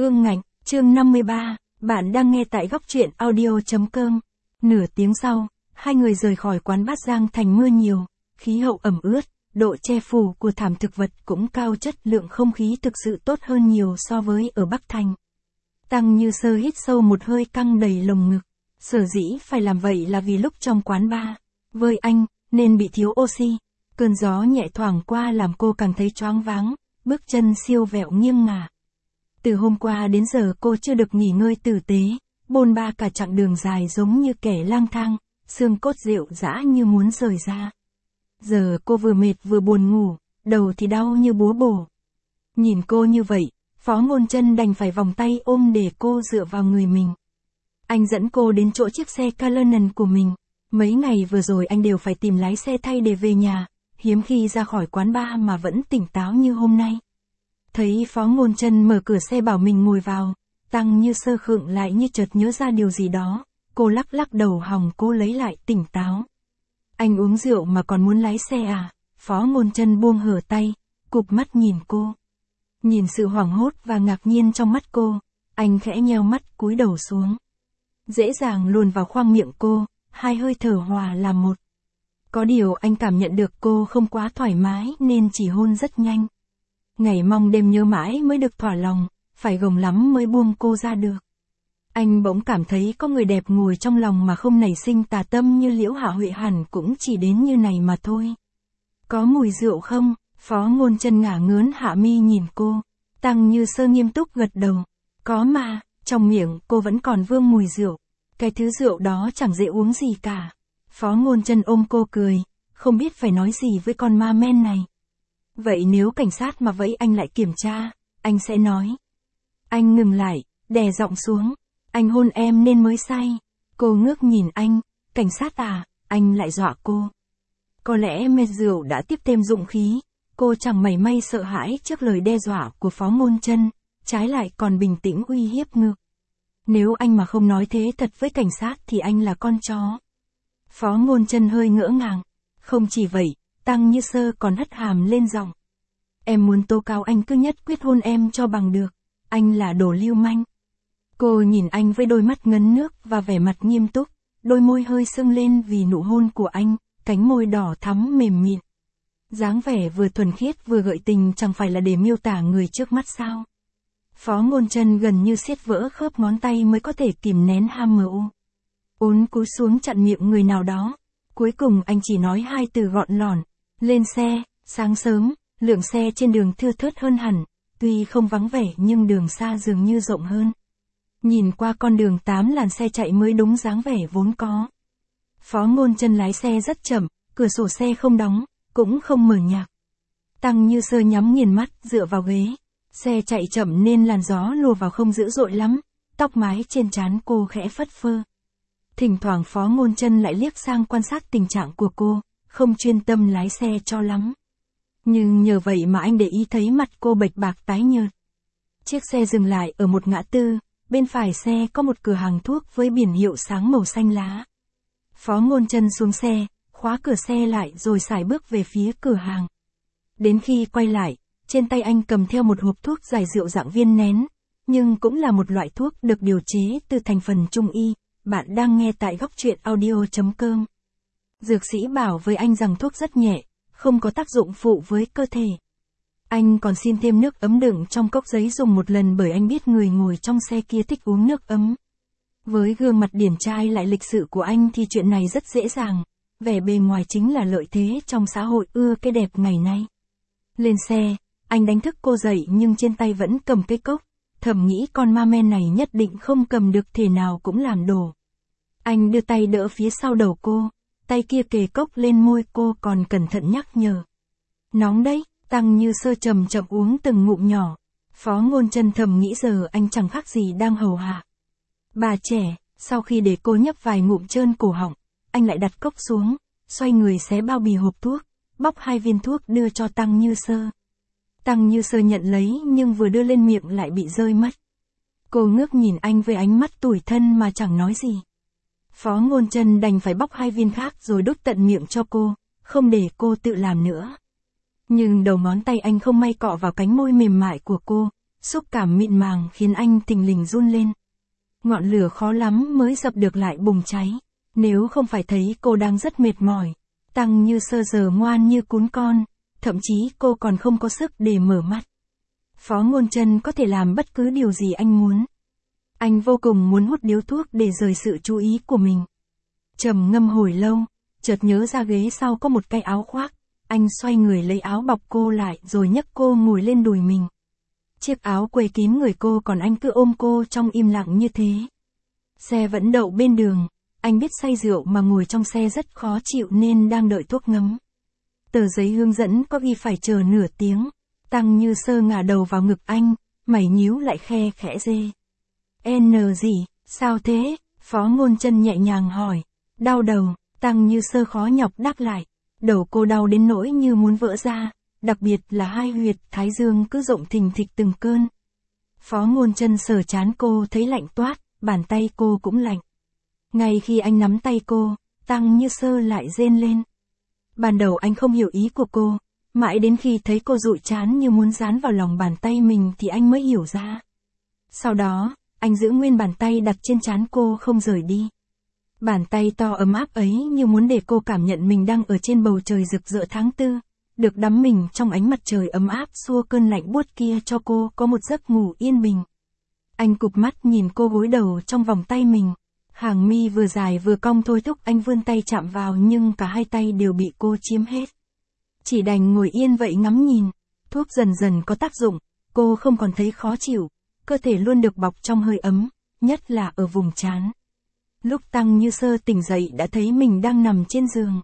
Ương ngạnh, chương 53, bạn đang nghe tại góc truyện audio.com. Nửa tiếng sau, hai người rời khỏi quán bát Giang Thành mưa nhiều, khí hậu ẩm ướt, độ che phủ của thảm thực vật cũng cao, chất lượng không khí thực sự tốt hơn nhiều so với ở Bắc Thành. Tăng Như Sơ hít sâu một hơi căng đầy lồng ngực, sở dĩ phải làm vậy là vì lúc trong quán bar, với anh, nên bị thiếu oxy. Cơn gió nhẹ thoảng qua làm cô càng thấy choáng váng, bước chân siêu vẹo nghiêng ngả. Từ hôm qua đến giờ cô chưa được nghỉ ngơi tử tế, bôn ba cả chặng đường dài giống như kẻ lang thang, xương cốt rệu rã như muốn rời ra. Giờ cô vừa mệt vừa buồn ngủ, đầu thì đau như búa bổ. Nhìn cô như vậy, Phó Ngôn Chân đành phải vòng tay ôm để cô dựa vào người mình. Anh dẫn cô đến chỗ chiếc xe Cullinan của mình. Mấy ngày vừa rồi anh đều phải tìm lái xe thay để về nhà, hiếm khi ra khỏi quán bar mà vẫn tỉnh táo như hôm nay. Thấy Phó Ngôn Chân mở cửa xe bảo mình ngồi vào, Tăng Như Sơ khựng lại như chợt nhớ ra điều gì đó, cô lắc lắc đầu hòng cô lấy lại tỉnh táo. Anh uống rượu mà còn muốn lái xe à? Phó Ngôn Chân buông hở tay, cụp mắt nhìn cô. Nhìn sự hoảng hốt và ngạc nhiên trong mắt cô, anh khẽ nheo mắt cúi đầu xuống. Dễ dàng luồn vào khoang miệng cô, hai hơi thở hòa làm một. Có điều anh cảm nhận được cô không quá thoải mái nên chỉ hôn rất nhanh. Ngày mong đêm nhớ mãi mới được thỏa lòng, phải gồng lắm mới buông cô ra được. Anh bỗng cảm thấy có người đẹp ngồi trong lòng mà không nảy sinh tà tâm như Liễu Hạ Huệ hẳn cũng chỉ đến như này mà thôi. Có mùi rượu không? Phó Ngôn Chân ngả ngớn hạ mi nhìn cô. Tăng Như Sơ nghiêm túc gật đầu. Có mà, trong miệng cô vẫn còn vương mùi rượu. Cái thứ rượu đó chẳng dễ uống gì cả. Phó Ngôn Chân ôm cô cười, không biết phải nói gì với con ma men này. Vậy nếu cảnh sát mà vẫy anh lại kiểm tra, anh sẽ nói. Anh ngừng lại, đè giọng xuống. Anh hôn em nên mới say. Cô ngước nhìn anh, cảnh sát à, anh lại dọa cô. Có lẽ mê rượu đã tiếp thêm dũng khí, cô chẳng mảy may sợ hãi trước lời đe dọa của Phó Ngôn Chân, trái lại còn bình tĩnh uy hiếp ngược. Nếu anh mà không nói thế thật với cảnh sát thì anh là con chó. Phó Ngôn Chân hơi ngỡ ngàng. Không chỉ vậy, Tăng Như Sơ còn hất hàm lên giọng. Em muốn tố cáo anh cứ nhất quyết hôn em cho bằng được. Anh là đồ lưu manh. Cô nhìn anh với đôi mắt ngấn nước và vẻ mặt nghiêm túc, đôi môi hơi sưng lên vì nụ hôn của anh, cánh môi đỏ thắm mềm mịn. Dáng vẻ vừa thuần khiết vừa gợi tình chẳng phải là để miêu tả người trước mắt sao. Phó Ngôn Chân gần như siết vỡ khớp ngón tay mới có thể kìm nén ham mơ. Uốn cúi xuống chặn miệng người nào đó. Cuối cùng anh chỉ nói hai từ gọn lỏn. Lên xe. Sáng sớm, lượng xe trên đường thưa thớt hơn hẳn, tuy không vắng vẻ nhưng đường xa dường như rộng hơn. Nhìn qua con đường 8 làn xe chạy mới đúng dáng vẻ vốn có. Phó Ngôn Chân lái xe rất chậm, cửa sổ xe không đóng, cũng không mở nhạc. Tăng Như Sơ nhắm nghiền mắt dựa vào ghế. Xe chạy chậm nên làn gió lùa vào không dữ dội lắm, tóc mái trên trán cô khẽ phất phơ. Thỉnh thoảng Phó Ngôn Chân lại liếc sang quan sát tình trạng của cô, không chuyên tâm lái xe cho lắm. Nhưng nhờ vậy mà anh để ý thấy mặt cô bệch bạc tái nhợt. Chiếc xe dừng lại ở một ngã tư, bên phải xe có một cửa hàng thuốc với biển hiệu sáng màu xanh lá. Phó Ngôn Chân xuống xe, khóa cửa xe lại rồi sải bước về phía cửa hàng. Đến khi quay lại, trên tay anh cầm theo một hộp thuốc giải rượu dạng viên nén, nhưng cũng là một loại thuốc được điều chế từ thành phần trung y. Bạn đang nghe tại góc truyện audio.com. Dược sĩ bảo với anh rằng thuốc rất nhẹ, không có tác dụng phụ với cơ thể. Anh còn xin thêm nước ấm đựng trong cốc giấy dùng một lần bởi anh biết người ngồi trong xe kia thích uống nước ấm. Với gương mặt điển trai lại lịch sự của anh thì chuyện này rất dễ dàng, vẻ bề ngoài chính là lợi thế trong xã hội ưa cái đẹp ngày nay. Lên xe, anh đánh thức cô dậy nhưng trên tay vẫn cầm cái cốc, thầm nghĩ con ma men này nhất định không cầm được thể nào cũng làm đổ. Anh đưa tay đỡ phía sau đầu cô, tay kia kề cốc lên môi cô còn cẩn thận nhắc nhở. Nóng đấy. Tăng Như Sơ chậm chậm uống từng ngụm nhỏ. Phó Ngôn Chân thầm nghĩ giờ anh chẳng khác gì đang hầu hạ bà trẻ. Sau khi để cô nhấp vài ngụm trơn cổ họng, anh lại đặt cốc xuống, xoay người xé bao bì hộp thuốc, bóc 2 viên thuốc đưa cho Tăng Như Sơ. Tăng Như Sơ nhận lấy nhưng vừa đưa lên miệng lại bị rơi mất. Cô ngước nhìn anh với ánh mắt tủi thân mà chẳng nói gì. Phó Ngôn Chân đành phải bóc 2 viên khác rồi đút tận miệng cho cô, không để cô tự làm nữa. Nhưng đầu ngón tay anh không may cọ vào cánh môi mềm mại của cô, xúc cảm mịn màng khiến anh thình lình run lên. Ngọn lửa khó lắm mới dập được lại bùng cháy. Nếu không phải thấy cô đang rất mệt mỏi, Tăng Như Sơ giờ ngoan như cún con, thậm chí cô còn không có sức để mở mắt. Phó Ngôn Chân có thể làm bất cứ điều gì anh muốn. Anh vô cùng muốn hút điếu thuốc để rời sự chú ý của mình. Trầm ngâm hồi lâu, chợt nhớ ra ghế sau có một cái áo khoác, anh xoay người lấy áo bọc cô lại rồi nhấc cô ngồi lên đùi mình. Chiếc áo quây kín người cô còn anh cứ ôm cô trong im lặng như thế. Xe vẫn đậu bên đường, anh biết say rượu mà ngồi trong xe rất khó chịu nên đang đợi thuốc ngấm. Tờ giấy hướng dẫn có ghi phải chờ nửa tiếng. Tăng Như Sơ ngả đầu vào ngực anh, mày nhíu lại khe khẽ dê. N gì, sao thế? Phó Ngôn Chân nhẹ nhàng hỏi. Đau đầu, Tăng Như Sơ khó nhọc đáp lại. Đầu cô đau đến nỗi như muốn vỡ ra, đặc biệt là hai huyệt thái dương cứ rộng thình thịch từng cơn. Phó Ngôn Chân sờ trán cô thấy lạnh toát, bàn tay cô cũng lạnh. Ngay khi anh nắm tay cô, Tăng Như Sơ lại rên lên. Ban đầu anh không hiểu ý của cô, mãi đến khi thấy cô dụi trán như muốn dán vào lòng bàn tay mình thì anh mới hiểu ra. Sau đó, anh giữ nguyên bàn tay đặt trên trán cô không rời đi. Bàn tay to ấm áp ấy như muốn để cô cảm nhận mình đang ở trên bầu trời rực rỡ tháng 4, được đắm mình trong ánh mặt trời ấm áp xua cơn lạnh buốt kia cho cô có một giấc ngủ yên bình. Anh cụp mắt nhìn cô gối đầu trong vòng tay mình. Hàng mi vừa dài vừa cong thôi thúc anh vươn tay chạm vào nhưng cả hai tay đều bị cô chiếm hết. Chỉ đành ngồi yên vậy ngắm nhìn. Thuốc dần dần có tác dụng, cô không còn thấy khó chịu, cơ thể luôn được bọc trong hơi ấm, nhất là ở vùng trán. Lúc Tăng Như Sơ tỉnh dậy đã thấy mình đang nằm trên giường.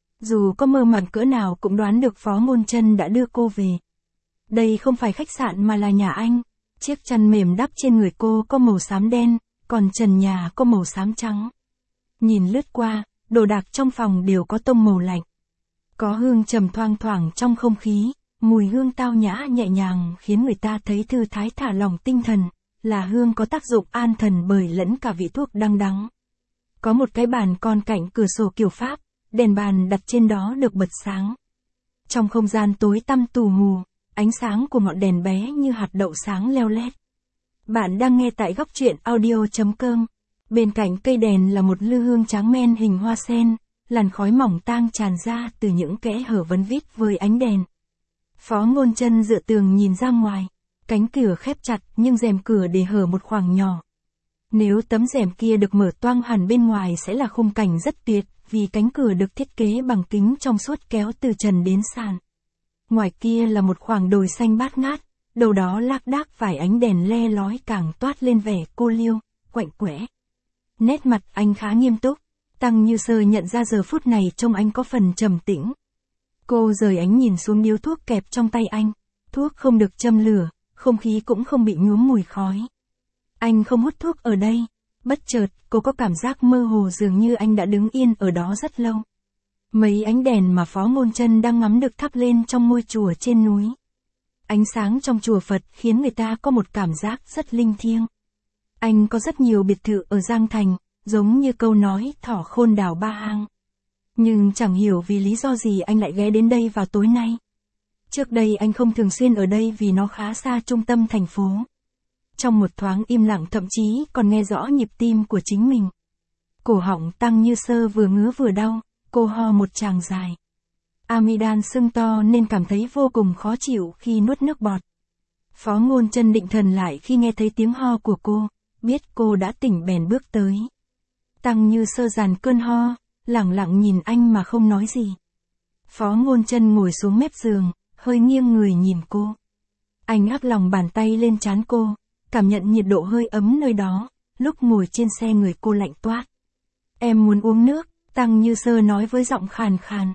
Dù có mơ màng cỡ nào cũng đoán được Phó Ngôn Chân đã đưa cô về. Đây không phải khách sạn mà là nhà anh. Chiếc chăn mềm đắp trên người cô có màu xám đen, còn trần nhà có màu xám trắng. Nhìn lướt qua, đồ đạc trong phòng đều có tông màu lạnh. Có hương trầm thoang thoảng trong không khí, mùi hương tao nhã nhẹ nhàng khiến người ta thấy thư thái thả lỏng tinh thần, là hương có tác dụng an thần bởi lẫn cả vị thuốc đắng đắng. Có một cái bàn con cạnh cửa sổ kiểu Pháp, đèn bàn đặt trên đó được bật sáng. Trong không gian tối tăm tù mù, ánh sáng của ngọn đèn bé như hạt đậu sáng leo lét. Bạn đang nghe tại góc truyện audio.com. Bên cạnh cây đèn là một lư hương tráng men hình hoa sen, làn khói mỏng tang tràn ra từ những kẽ hở vấn vít với ánh đèn. Phó Ngôn Chân dựa tường nhìn ra ngoài, cánh cửa khép chặt nhưng rèm cửa để hở một khoảng nhỏ. Nếu tấm rèm kia được mở toang hẳn bên ngoài sẽ là khung cảnh rất tuyệt, vì cánh cửa được thiết kế bằng kính trong suốt kéo từ trần đến sàn. Ngoài kia là một khoảng đồi xanh bát ngát, đầu đó lác đác vài ánh đèn le lói càng toát lên vẻ cô liêu, quạnh quẽ. Nét mặt anh khá nghiêm túc, Tăng Như Sơ nhận ra giờ phút này trông anh có phần trầm tĩnh. Cô rời ánh nhìn xuống điếu thuốc kẹp trong tay anh, thuốc không được châm lửa, không khí cũng không bị nhuốm mùi khói. Anh không hút thuốc ở đây. Bất chợt, cô có cảm giác mơ hồ dường như anh đã đứng yên ở đó rất lâu. Mấy ánh đèn mà Phó Ngôn Chân đang ngắm được thắp lên trong ngôi chùa trên núi. Ánh sáng trong chùa Phật khiến người ta có một cảm giác rất linh thiêng. Anh có rất nhiều biệt thự ở Giang Thành, giống như câu nói thỏ khôn đào ba hang. Nhưng chẳng hiểu vì lý do gì anh lại ghé đến đây vào tối nay. Trước đây anh không thường xuyên ở đây vì nó khá xa trung tâm thành phố. Trong một thoáng im lặng thậm chí còn nghe rõ nhịp tim của chính mình. Cổ họng Tăng Như Sơ vừa ngứa vừa đau, cô ho một tràng dài. Amidan sưng to nên cảm thấy vô cùng khó chịu khi nuốt nước bọt. Phó Ngôn Chân định thần lại khi nghe thấy tiếng ho của cô, biết cô đã tỉnh bèn bước tới. Tăng Như Sơ dàn cơn ho, lẳng lặng nhìn anh mà không nói gì. Phó Ngôn Chân ngồi xuống mép giường, hơi nghiêng người nhìn cô. Anh áp lòng bàn tay lên trán cô, cảm nhận nhiệt độ hơi ấm nơi đó, lúc ngồi trên xe người cô lạnh toát. Em muốn uống nước, Tăng Như Sơ nói với giọng khàn khàn.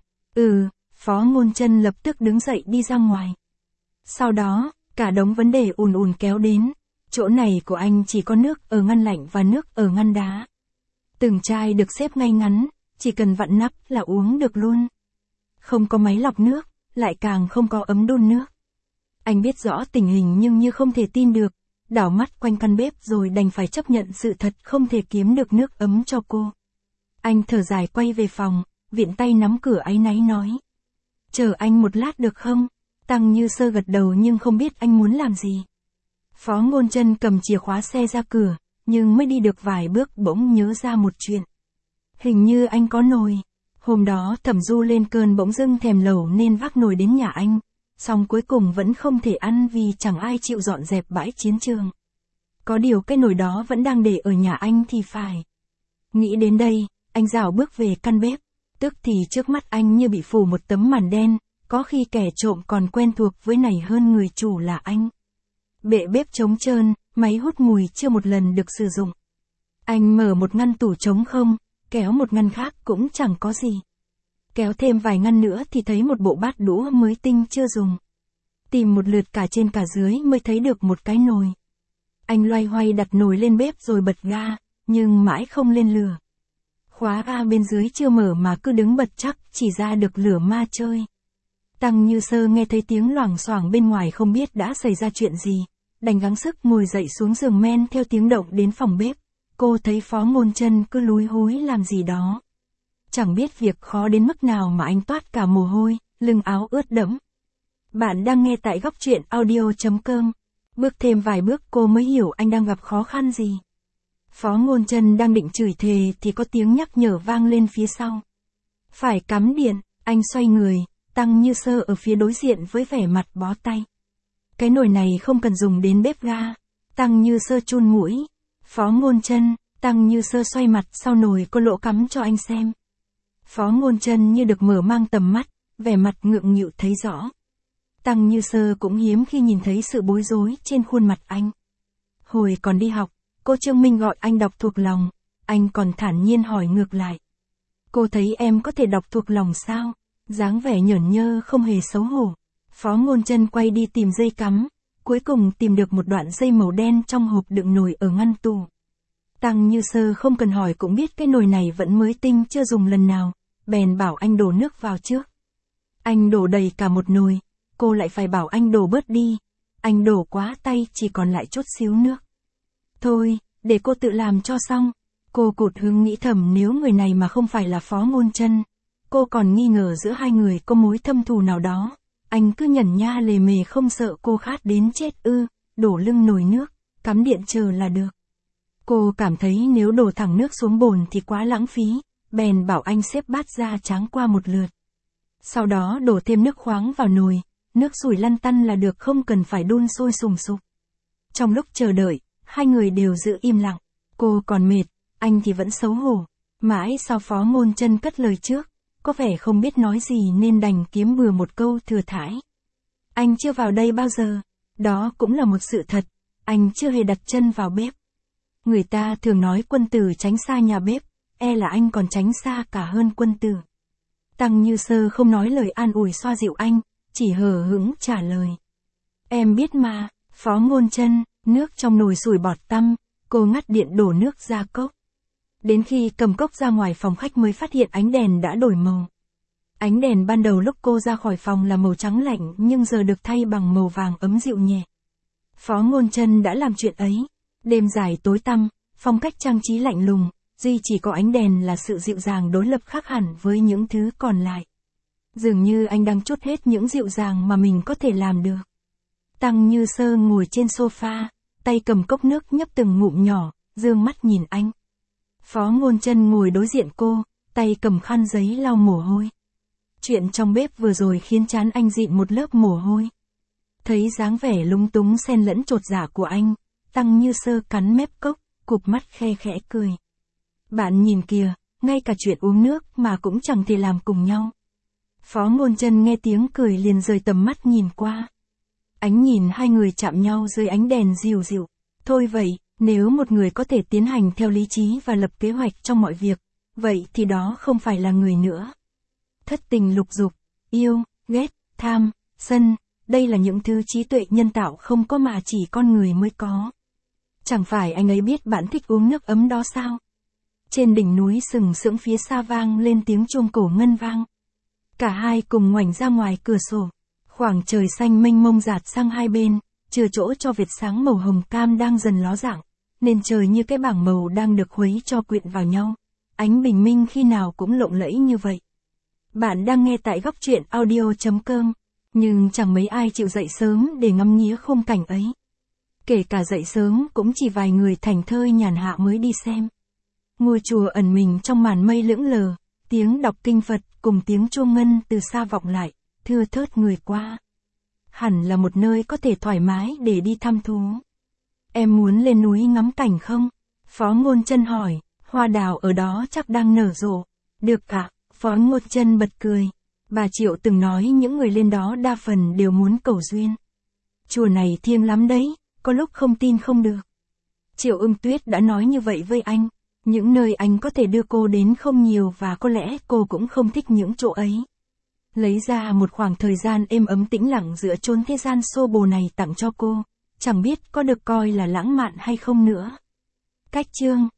Phó Ngôn Chân lập tức đứng dậy đi ra ngoài. Sau đó, cả đống vấn đề ùn ùn kéo đến. Chỗ này của anh chỉ có nước ở ngăn lạnh và nước ở ngăn đá. Từng chai được xếp ngay ngắn, chỉ cần vặn nắp là uống được luôn. Không có máy lọc nước, lại càng không có ấm đun nước. Anh biết rõ tình hình nhưng như không thể tin được, đảo mắt quanh căn bếp rồi đành phải chấp nhận sự thật không thể kiếm được nước ấm cho cô. Anh thở dài quay về phòng, viện tay nắm cửa áy náy nói. Chờ anh một lát được không? Tăng Như Sơ gật đầu nhưng không biết anh muốn làm gì. Phó Ngôn Chân cầm chìa khóa xe ra cửa, nhưng mới đi được vài bước bỗng nhớ ra một chuyện. Hình như anh có nồi. Hôm đó Thẩm Du lên cơn bỗng dưng thèm lẩu nên vác nồi đến nhà anh, song cuối cùng vẫn không thể ăn vì chẳng ai chịu dọn dẹp bãi chiến trường. Có điều cái nồi đó vẫn đang để ở nhà anh thì phải. Nghĩ đến đây, anh rảo bước về căn bếp, tức thì trước mắt anh như bị phủ một tấm màn đen, có khi kẻ trộm còn quen thuộc với này hơn người chủ là anh. Bệ bếp trống trơn, máy hút mùi chưa một lần được sử dụng. Anh mở một ngăn tủ trống không, kéo một ngăn khác cũng chẳng có gì. Kéo thêm vài ngăn nữa thì thấy một bộ bát đũa mới tinh chưa dùng. Tìm một lượt cả trên cả dưới mới thấy được một cái nồi. Anh loay hoay đặt nồi lên bếp rồi bật ga, nhưng mãi không lên lửa. Khóa ga bên dưới chưa mở mà cứ đứng bật chắc chỉ ra được lửa ma chơi. Tăng Như Sơ nghe thấy tiếng loảng xoảng bên ngoài không biết đã xảy ra chuyện gì, đành gắng sức ngồi dậy xuống giường men theo tiếng động đến phòng bếp. Cô thấy Phó Ngôn Chân cứ lúi húi làm gì đó. Chẳng biết việc khó đến mức nào mà anh toát cả mồ hôi, lưng áo ướt đẫm. Bạn đang nghe tại Góc Truyện Audio.com. Bước thêm vài bước cô mới hiểu anh đang gặp khó khăn gì. Phó Ngôn Chân đang định chửi thề thì có tiếng nhắc nhở vang lên phía sau. Phải cắm điện, anh xoay người, Tăng Như Sơ ở phía đối diện với vẻ mặt bó tay. Cái nồi này không cần dùng đến bếp ga. Tăng Như Sơ chun mũi. Phó Ngôn Chân, Tăng Như Sơ xoay mặt sau nồi có lỗ cắm cho anh xem. Phó Ngôn Chân như được mở mang tầm mắt, vẻ mặt ngượng nghịu thấy rõ. Tăng Như Sơ cũng hiếm khi nhìn thấy sự bối rối trên khuôn mặt anh. Hồi còn đi học, cô Trương Minh gọi anh đọc thuộc lòng, anh còn thản nhiên hỏi ngược lại. Cô thấy em có thể đọc thuộc lòng sao? Dáng vẻ nhởn nhơ không hề xấu hổ. Phó Ngôn Chân quay đi tìm dây cắm, cuối cùng tìm được một đoạn dây màu đen trong hộp đựng nồi ở ngăn tủ. Tăng Như Sơ không cần hỏi cũng biết cái nồi này vẫn mới tinh chưa dùng lần nào, bèn bảo anh đổ nước vào trước. Anh đổ đầy cả một nồi, cô lại phải bảo anh đổ bớt đi. Anh đổ quá tay chỉ còn lại chút xíu nước. Thôi, để cô tự làm cho xong. Cô cụt hứng nghĩ thầm nếu người này mà không phải là Phó Ngôn Chân. Cô còn nghi ngờ giữa hai người có mối thâm thù nào đó. Anh cứ nhẩn nha lề mề không sợ cô khát đến chết ư, đổ lưng nồi nước, cắm điện chờ là được. Cô cảm thấy nếu đổ thẳng nước xuống bồn thì quá lãng phí, bèn bảo anh xếp bát ra tráng qua một lượt. Sau đó đổ thêm nước khoáng vào nồi, nước sủi lăn tăn là được không cần phải đun sôi sùng sục. Trong lúc chờ đợi, hai người đều giữ im lặng, cô còn mệt, anh thì vẫn xấu hổ. Mãi sau Phó Ngôn Chân cất lời trước, có vẻ không biết nói gì nên đành kiếm bừa một câu thừa thãi. Anh chưa vào đây bao giờ, đó cũng là một sự thật, anh chưa hề đặt chân vào bếp. Người ta thường nói quân tử tránh xa nhà bếp, e là anh còn tránh xa cả hơn quân tử. Tăng Như Sơ không nói lời an ủi xoa dịu anh, chỉ hờ hững trả lời. Em biết mà, Phó Ngôn Chân, nước trong nồi sủi bọt tăm, cô ngắt điện đổ nước ra cốc. Đến khi cầm cốc ra ngoài phòng khách mới phát hiện ánh đèn đã đổi màu. Ánh đèn ban đầu lúc cô ra khỏi phòng là màu trắng lạnh nhưng giờ được thay bằng màu vàng ấm dịu nhẹ. Phó Ngôn Chân đã làm chuyện ấy. Đêm dài tối tăm, phong cách trang trí lạnh lùng, duy chỉ có ánh đèn là sự dịu dàng đối lập khác hẳn với những thứ còn lại. Dường như anh đang trút hết những dịu dàng mà mình có thể làm được. Tăng Như Sơ ngồi trên sofa, tay cầm cốc nước nhấp từng ngụm nhỏ, dương mắt nhìn anh. Phó Ngôn Chân ngồi đối diện cô, tay cầm khăn giấy lau mồ hôi. Chuyện trong bếp vừa rồi khiến trán anh dịn một lớp mồ hôi. Thấy dáng vẻ lúng túng xen lẫn chột dạ của anh, Tăng Như Sơ cắn mép cốc, cụp mắt khe khẽ cười. Bạn nhìn kìa, ngay cả chuyện uống nước mà cũng chẳng thể làm cùng nhau. Phó Ngôn Chân nghe tiếng cười liền rời tầm mắt nhìn qua. Ánh nhìn hai người chạm nhau dưới ánh đèn dịu dịu. Thôi vậy, nếu một người có thể tiến hành theo lý trí và lập kế hoạch trong mọi việc, vậy thì đó không phải là người nữa. Thất tình lục dục, yêu, ghét, tham, sân, đây là những thứ trí tuệ nhân tạo không có mà chỉ con người mới có. Chẳng phải anh ấy biết bạn thích uống nước ấm đó sao? Trên đỉnh núi sừng sững phía xa vang lên tiếng chuông cổ ngân vang. Cả hai cùng ngoảnh ra ngoài cửa sổ. Khoảng trời xanh mênh mông rạt sang hai bên, chừa chỗ cho vệt sáng màu hồng cam đang dần ló dạng, nên trời như cái bảng màu đang được khuấy cho quyện vào nhau. Ánh bình minh khi nào cũng lộng lẫy như vậy. Bạn đang nghe tại Góc Truyện Audio.com, nhưng chẳng mấy ai chịu dậy sớm để ngắm nghía khung cảnh ấy. Kể cả dậy sớm cũng chỉ vài người thảnh thơi nhàn hạ mới đi xem. Ngôi chùa ẩn mình trong màn mây lững lờ, tiếng đọc kinh Phật cùng tiếng chuông ngân từ xa vọng lại, thưa thớt người qua. Hẳn là một nơi có thể thoải mái để đi thăm thú. Em muốn lên núi ngắm cảnh không? Phó Ngôn Chân hỏi, hoa đào ở đó chắc đang nở rộ. Được ạ, Phó Ngôn Chân bật cười. Bà Triệu từng nói những người lên đó đa phần đều muốn cầu duyên. Chùa này thiêng lắm đấy, có lúc không tin không được. Triệu Ưng Tuyết đã nói như vậy với anh. Những nơi anh có thể đưa cô đến không nhiều và có lẽ cô cũng không thích những chỗ ấy. Lấy ra một khoảng thời gian êm ấm tĩnh lặng giữa chốn thế gian xô bồ này tặng cho cô, chẳng biết có được coi là lãng mạn hay không nữa. Cách chương